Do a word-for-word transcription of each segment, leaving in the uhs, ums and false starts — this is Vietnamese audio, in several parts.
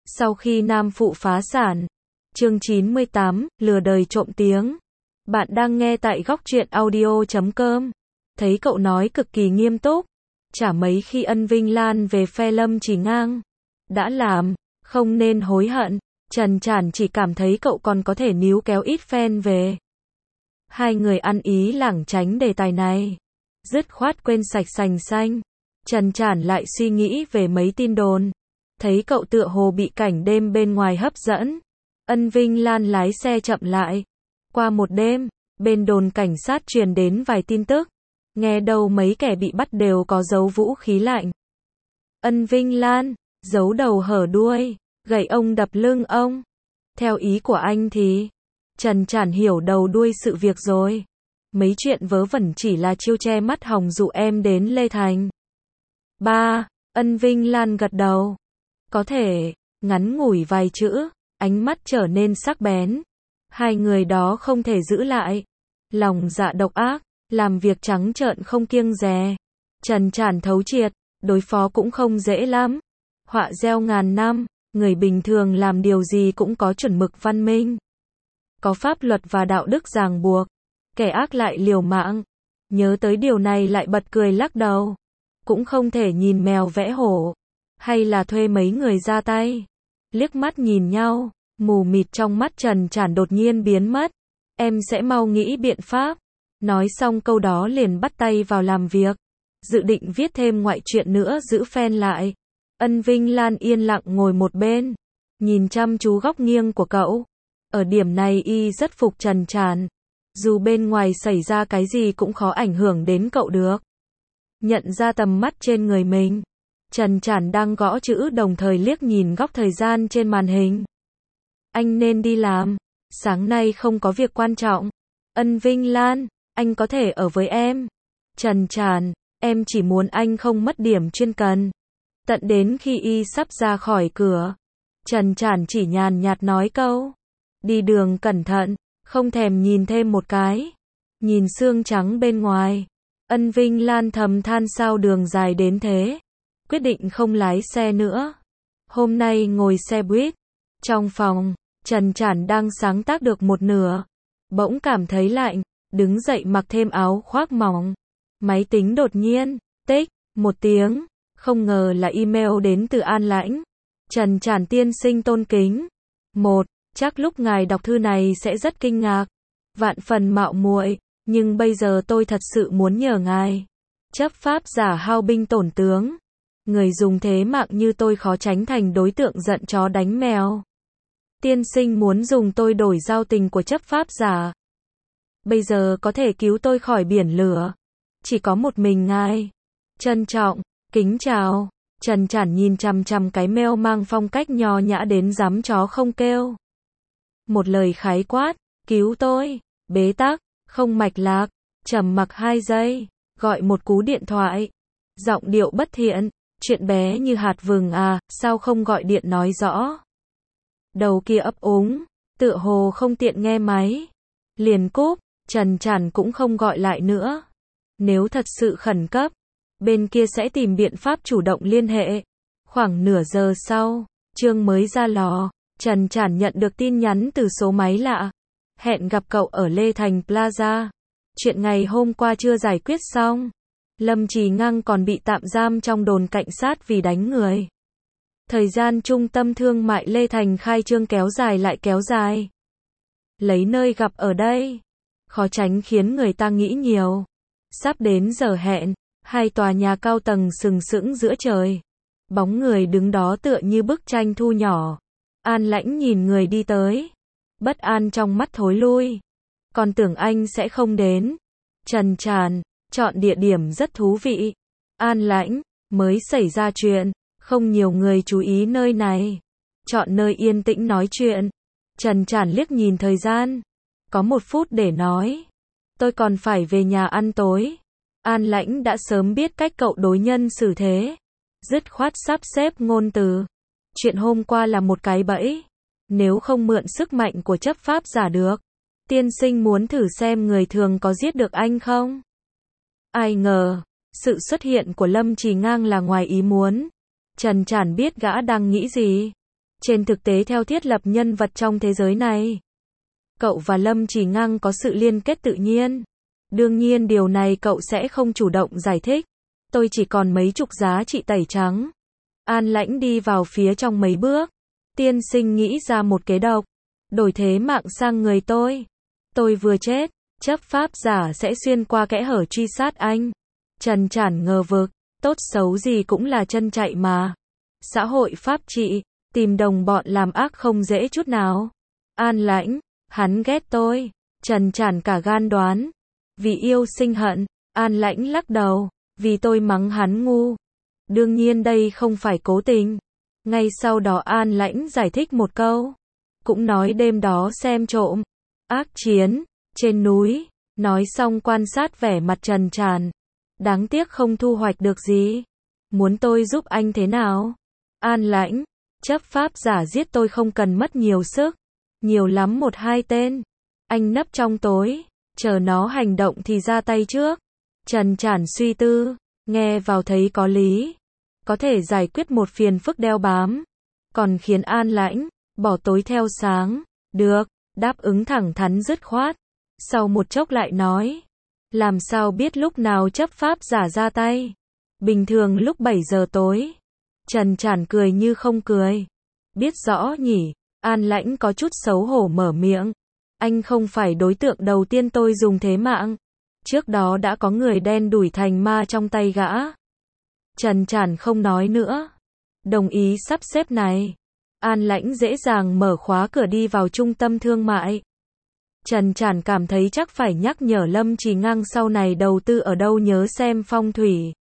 Sau khi Nam Phụ phá sản. Chương chín mươi tám, lừa đời trộm tiếng. Bạn đang nghe tại góc truyện audio chấm com. Thấy cậu nói cực kỳ nghiêm túc. Chả mấy khi Ân Vinh Lan về phe Lâm Chỉ Ngang. Đã làm, không nên hối hận. Trần Trản chỉ cảm thấy cậu còn có thể níu kéo ít fan về. Hai người ăn ý lảng tránh đề tài này. Dứt khoát quên sạch sành xanh. Trần Trản lại suy nghĩ về mấy tin đồn. Thấy cậu tựa hồ bị cảnh đêm bên ngoài hấp dẫn. Ân Vinh Lan lái xe chậm lại. Qua một đêm, bên đồn cảnh sát truyền đến vài tin tức. Nghe đâu mấy kẻ bị bắt đều có giấu vũ khí lạnh. Ân Vinh Lan, giấu đầu hở đuôi, gậy ông đập lưng ông. Theo ý của anh thì, Trần Trản hiểu đầu đuôi sự việc rồi. Mấy chuyện vớ vẩn chỉ là chiêu che mắt hòng dụ em đến Lê Thành. Ba, Ân Vinh Lan gật đầu. Có thể, ngắn ngủi vài chữ, ánh mắt trở nên sắc bén. Hai người đó không thể giữ lại. Lòng dạ độc ác, làm việc trắng trợn không kiêng dè. Trần Trản thấu triệt, đối phó cũng không dễ lắm. Họa gieo ngàn năm, người bình thường làm điều gì cũng có chuẩn mực văn minh. Có pháp luật và đạo đức ràng buộc. Kẻ ác lại liều mạng. Nhớ tới điều này lại bật cười lắc đầu. Cũng không thể nhìn mèo vẽ hổ. Hay là thuê mấy người ra tay. Liếc mắt nhìn nhau, mù mịt trong mắt Trần Trản đột nhiên biến mất. Em sẽ mau nghĩ biện pháp. Nói xong câu đó liền bắt tay vào làm việc. Dự định viết thêm ngoại truyện nữa giữ fan lại. Ân Vinh Lan yên lặng ngồi một bên. Nhìn chăm chú góc nghiêng của cậu. Ở điểm này y rất phục Trần Trản. Dù bên ngoài xảy ra cái gì cũng khó ảnh hưởng đến cậu được. Nhận ra tầm mắt trên người mình. Trần Trản đang gõ chữ đồng thời liếc nhìn góc thời gian trên màn hình. Anh nên đi làm. Sáng nay không có việc quan trọng. Ân Vinh Lan, anh có thể ở với em. Trần Trản, em chỉ muốn anh không mất điểm chuyên cần. Tận đến khi y sắp ra khỏi cửa. Trần Trản chỉ nhàn nhạt nói câu. Đi đường cẩn thận, không thèm nhìn thêm một cái. Nhìn xương trắng bên ngoài. Ân Vinh Lan thầm than sao đường dài đến thế. Quyết định không lái xe nữa. Hôm nay ngồi xe buýt. Trong phòng, Trần Trản đang sáng tác được một nửa. Bỗng cảm thấy lạnh, đứng dậy mặc thêm áo khoác mỏng. Máy tính đột nhiên, tích, một tiếng. Không ngờ là email đến từ An Lãnh. Trần Trản tiên sinh tôn kính. Một, chắc lúc ngài đọc thư này sẽ rất kinh ngạc. Vạn phần mạo muội, nhưng bây giờ tôi thật sự muốn nhờ ngài. Chấp pháp giả hao binh tổn tướng. Người dùng thế mạng như tôi khó tránh thành đối tượng giận chó đánh mèo. Tiên sinh muốn dùng tôi đổi giao tình của chấp pháp giả. Bây giờ có thể cứu tôi khỏi biển lửa. Chỉ có một mình ngài. Trân trọng, kính chào. Trần Trản nhìn chằm chằm cái mail mang phong cách nho nhã đến dám chó không kêu. Một lời khái quát, cứu tôi. Bế tắc, không mạch lạc. Trầm mặc hai giây, gọi một cú điện thoại. Giọng điệu bất thiện. Chuyện bé như hạt vừng à, sao không gọi điện nói rõ. Đầu kia ấp úng, tựa hồ không tiện nghe máy. Liền cúp, Trần Trản cũng không gọi lại nữa. Nếu thật sự khẩn cấp, bên kia sẽ tìm biện pháp chủ động liên hệ. Khoảng nửa giờ sau, Trương mới ra lò, Trần Trản nhận được tin nhắn từ số máy lạ. Hẹn gặp cậu ở Lê Thành Plaza. Chuyện ngày hôm qua chưa giải quyết xong. Lâm Chỉ Ngang còn bị tạm giam trong đồn cảnh sát vì đánh người. Thời gian trung tâm thương mại Lê Thành khai trương kéo dài lại kéo dài. Lấy nơi gặp ở đây. Khó tránh khiến người ta nghĩ nhiều. Sắp đến giờ hẹn, hai tòa nhà cao tầng sừng sững giữa trời. Bóng người đứng đó tựa như bức tranh thu nhỏ. An Lãnh nhìn người đi tới. Bất an trong mắt thối lui. Còn tưởng anh sẽ không đến. Trần Trản, chọn địa điểm rất thú vị. An Lãnh, mới xảy ra chuyện. Không nhiều người chú ý nơi này. Chọn nơi yên tĩnh nói chuyện. Trần Trản liếc nhìn thời gian. Có một phút để nói. Tôi còn phải về nhà ăn tối. An Lãnh đã sớm biết cách cậu đối nhân xử thế. Dứt khoát sắp xếp ngôn từ. Chuyện hôm qua là một cái bẫy. Nếu không mượn sức mạnh của chấp pháp giả được. Tiên sinh muốn thử xem người thường có giết được anh không? Ai ngờ, sự xuất hiện của Lâm Chỉ Ngang là ngoài ý muốn. Trần Trản biết gã đang nghĩ gì. Trên thực tế theo thiết lập nhân vật trong thế giới này, cậu và Lâm Chỉ Ngang có sự liên kết tự nhiên. Đương nhiên điều này cậu sẽ không chủ động giải thích. Tôi chỉ còn mấy chục giá trị tẩy trắng. An Lãnh đi vào phía trong mấy bước. Tiên sinh nghĩ ra một kế độc. Đổi thế mạng sang người tôi. Tôi vừa chết, chấp pháp giả sẽ xuyên qua kẽ hở truy sát anh. Trần Trản ngờ vực, tốt xấu gì cũng là chân chạy mà. Xã hội pháp trị, tìm đồng bọn làm ác không dễ chút nào. An Lãnh, hắn ghét tôi. Trần Trản cả gan đoán. Vì yêu sinh hận. An Lãnh lắc đầu, vì tôi mắng hắn ngu. Đương nhiên đây không phải cố tình. Ngay sau đó An Lãnh giải thích một câu. Cũng nói đêm đó xem trộm. Ác chiến, trên núi. Nói xong quan sát vẻ mặt Trần Trản. Đáng tiếc không thu hoạch được gì. Muốn tôi giúp anh thế nào? An Lãnh, chấp pháp giả giết tôi không cần mất nhiều sức. Nhiều lắm một hai tên. Anh nấp trong tối. Chờ nó hành động thì ra tay trước. Trần Trản suy tư. Nghe vào thấy có lý. Có thể giải quyết một phiền phức đeo bám. Còn khiến An Lãnh bỏ tối theo sáng. Được, đáp ứng thẳng thắn dứt khoát. Sau một chốc lại nói. Làm sao biết lúc nào chấp pháp giả ra tay? Bình thường lúc bảy giờ tối. Trần Trản cười như không cười. Biết rõ nhỉ. An Lãnh có chút xấu hổ mở miệng. Anh không phải đối tượng đầu tiên tôi dùng thế mạng. Trước đó đã có người đen đủi thành ma trong tay gã. Trần Trản không nói nữa. Đồng ý sắp xếp này. An Lãnh dễ dàng mở khóa cửa đi vào trung tâm thương mại. Trần Trản cảm thấy chắc phải nhắc nhở Lâm Chỉ Ngang sau này đầu tư ở đâu nhớ xem phong thủy.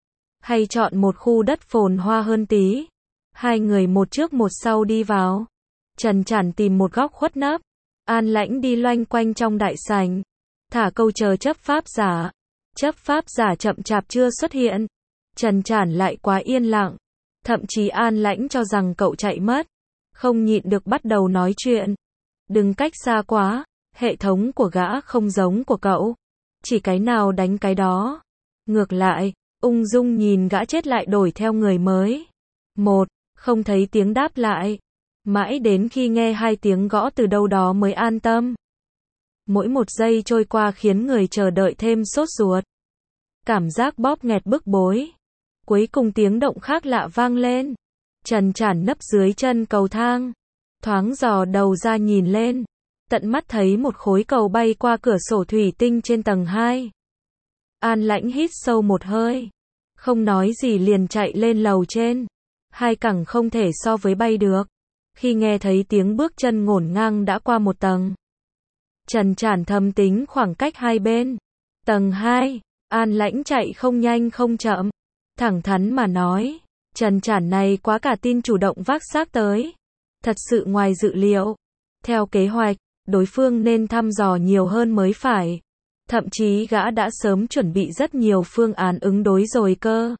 Hay chọn một khu đất phồn hoa hơn tí. Hai người một trước một sau đi vào. Trần Trản tìm một góc khuất nấp. An Lãnh đi loanh quanh trong đại sảnh. Thả câu chờ chấp pháp giả. Chấp pháp giả chậm chạp chưa xuất hiện. Trần Trản lại quá yên lặng. Thậm chí An Lãnh cho rằng cậu chạy mất. Không nhịn được bắt đầu nói chuyện. Đừng cách xa quá. Hệ thống của gã không giống của cậu. Chỉ cái nào đánh cái đó. Ngược lại, ung dung nhìn gã chết lại đổi theo người mới. Một, không thấy tiếng đáp lại. Mãi đến khi nghe hai tiếng gõ từ đâu đó mới an tâm. Mỗi một giây trôi qua khiến người chờ đợi thêm sốt ruột. Cảm giác bóp nghẹt bức bối. Cuối cùng tiếng động khác lạ vang lên. Trần Trản nấp dưới chân cầu thang. Thoáng dò đầu ra nhìn lên. Tận mắt thấy một khối cầu bay qua cửa sổ thủy tinh trên tầng hai. An Lãnh hít sâu một hơi. Không nói gì liền chạy lên lầu trên. Hai cẳng không thể so với bay được. Khi nghe thấy tiếng bước chân ngổn ngang đã qua một tầng. Trần Trản thầm tính khoảng cách hai bên. Tầng hai, An Lãnh chạy không nhanh không chậm. Thẳng thắn mà nói, Trần Trản này quá cả tin chủ động vác xác tới. Thật sự ngoài dự liệu. Theo kế hoạch, đối phương nên thăm dò nhiều hơn mới phải. Thậm chí gã đã sớm chuẩn bị rất nhiều phương án ứng đối rồi cơ.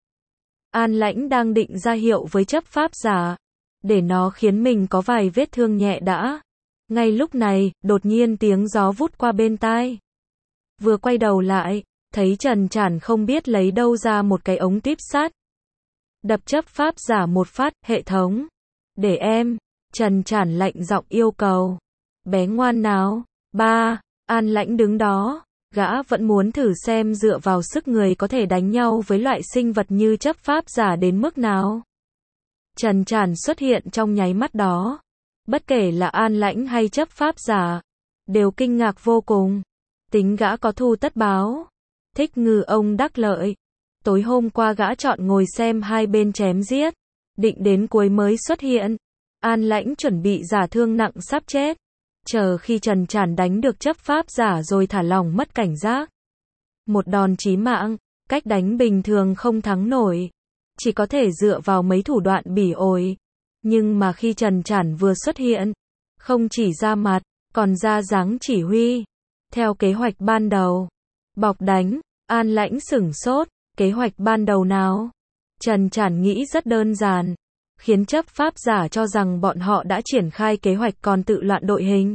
An Lãnh đang định ra hiệu với chấp pháp giả. Để nó khiến mình có vài vết thương nhẹ đã. Ngay lúc này, đột nhiên tiếng gió vút qua bên tai. Vừa quay đầu lại, thấy Trần Trản không biết lấy đâu ra một cái ống tuyếp sắt. Đập chấp pháp giả một phát, hệ thống. Để em. Trần Trản lạnh giọng yêu cầu. Bé ngoan nào. Ba. An Lãnh đứng đó. Gã vẫn muốn thử xem dựa vào sức người có thể đánh nhau với loại sinh vật như chấp pháp giả đến mức nào. Trần Trản xuất hiện trong nháy mắt đó. Bất kể là An Lãnh hay chấp pháp giả, đều kinh ngạc vô cùng. Tính gã có thu tất báo. Thích ngư ông đắc lợi. Tối hôm qua gã chọn ngồi xem hai bên chém giết. Định đến cuối mới xuất hiện. An Lãnh chuẩn bị giả thương nặng sắp chết. Chờ khi Trần Trản đánh được chấp pháp giả rồi thả lỏng mất cảnh giác. Một đòn chí mạng, cách đánh bình thường không thắng nổi. Chỉ có thể dựa vào mấy thủ đoạn bỉ ổi. Nhưng mà khi Trần Trản vừa xuất hiện, không chỉ ra mặt, còn ra dáng chỉ huy. Theo kế hoạch ban đầu. Bọc đánh, An Lãnh sửng sốt, kế hoạch ban đầu nào? Trần Trản nghĩ rất đơn giản. Khiến chấp pháp giả cho rằng bọn họ đã triển khai kế hoạch còn tự loạn đội hình.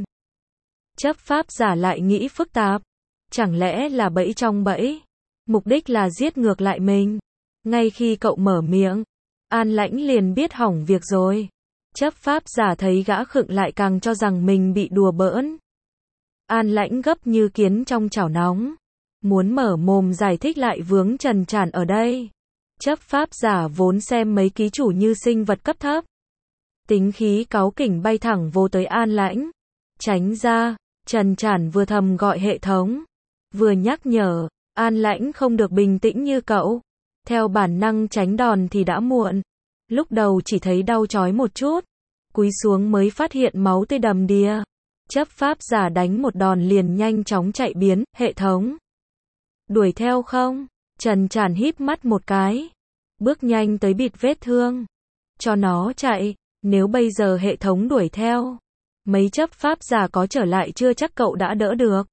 Chấp pháp giả lại nghĩ phức tạp. Chẳng lẽ là bẫy trong bẫy? Mục đích là giết ngược lại mình. Ngay khi cậu mở miệng, An Lãnh liền biết hỏng việc rồi. Chấp pháp giả thấy gã khựng lại càng cho rằng mình bị đùa bỡn. An Lãnh gấp như kiến trong chảo nóng. Muốn mở mồm giải thích lại vướng Trần Trản ở đây. Chấp pháp giả vốn xem mấy ký chủ như sinh vật cấp thấp. Tính khí cáu kỉnh bay thẳng vô tới An Lãnh. Tránh ra, Trần Trản vừa thầm gọi hệ thống. Vừa nhắc nhở, An Lãnh không được bình tĩnh như cậu. Theo bản năng tránh đòn thì đã muộn. Lúc đầu chỉ thấy đau chói một chút. Cúi xuống mới phát hiện máu tươi đầm đìa. Chấp pháp giả đánh một đòn liền nhanh chóng chạy biến, hệ thống. Đuổi theo không? Trần Trản híp mắt một cái. Bước nhanh tới bịt vết thương. Cho nó chạy, nếu bây giờ hệ thống đuổi theo. Mấy chấp pháp giả có trở lại chưa chắc cậu đã đỡ được.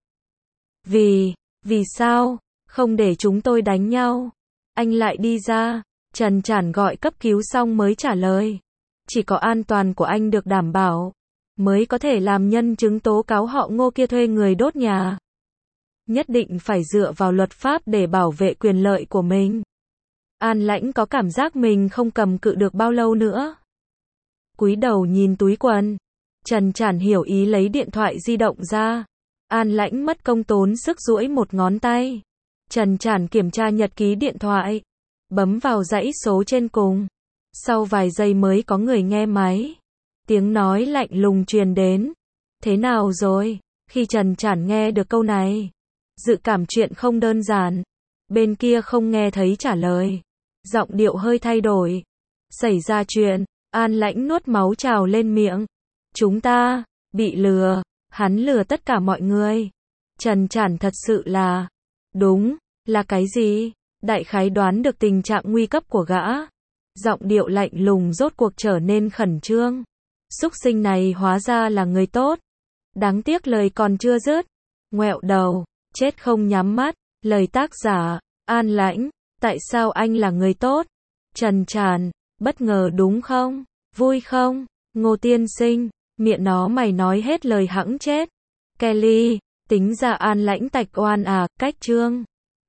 Vì, vì sao? Không để chúng tôi đánh nhau. Anh lại đi ra. Trần Trản gọi cấp cứu xong mới trả lời. Chỉ có an toàn của anh được đảm bảo, mới có thể làm nhân chứng tố cáo họ Ngô kia thuê người đốt nhà. Nhất định phải dựa vào luật pháp để bảo vệ quyền lợi của mình. An Lãnh có cảm giác mình không cầm cự được bao lâu nữa. Cúi đầu nhìn túi quần. Trần Trản hiểu ý lấy điện thoại di động ra. An Lãnh mất công tốn sức duỗi một ngón tay. Trần Trản kiểm tra nhật ký điện thoại. Bấm vào dãy số trên cùng. Sau vài giây mới có người nghe máy. Tiếng nói lạnh lùng truyền đến. Thế nào rồi? Khi Trần Trản nghe được câu này, dự cảm chuyện không đơn giản. Bên kia không nghe thấy trả lời. Giọng điệu hơi thay đổi. Xảy ra chuyện. An Lãnh nuốt máu trào lên miệng. Chúng ta bị lừa. Hắn lừa tất cả mọi người. Trần Trản thật sự là. Đúng. Là cái gì? Đại khái đoán được tình trạng nguy cấp của gã. Giọng điệu lạnh lùng rốt cuộc trở nên khẩn trương. Súc sinh này hóa ra là người tốt. Đáng tiếc lời còn chưa dứt. Ngoẹo đầu. Chết không nhắm mắt. Lời tác giả. An Lãnh. Tại sao anh là người tốt? Trần Trản. Bất ngờ đúng không? Vui không? Ngô tiên sinh. Miệng nó mày nói hết lời hẵng chết. Kelly. Tính ra An Lãnh tạch oan à. Cách chương.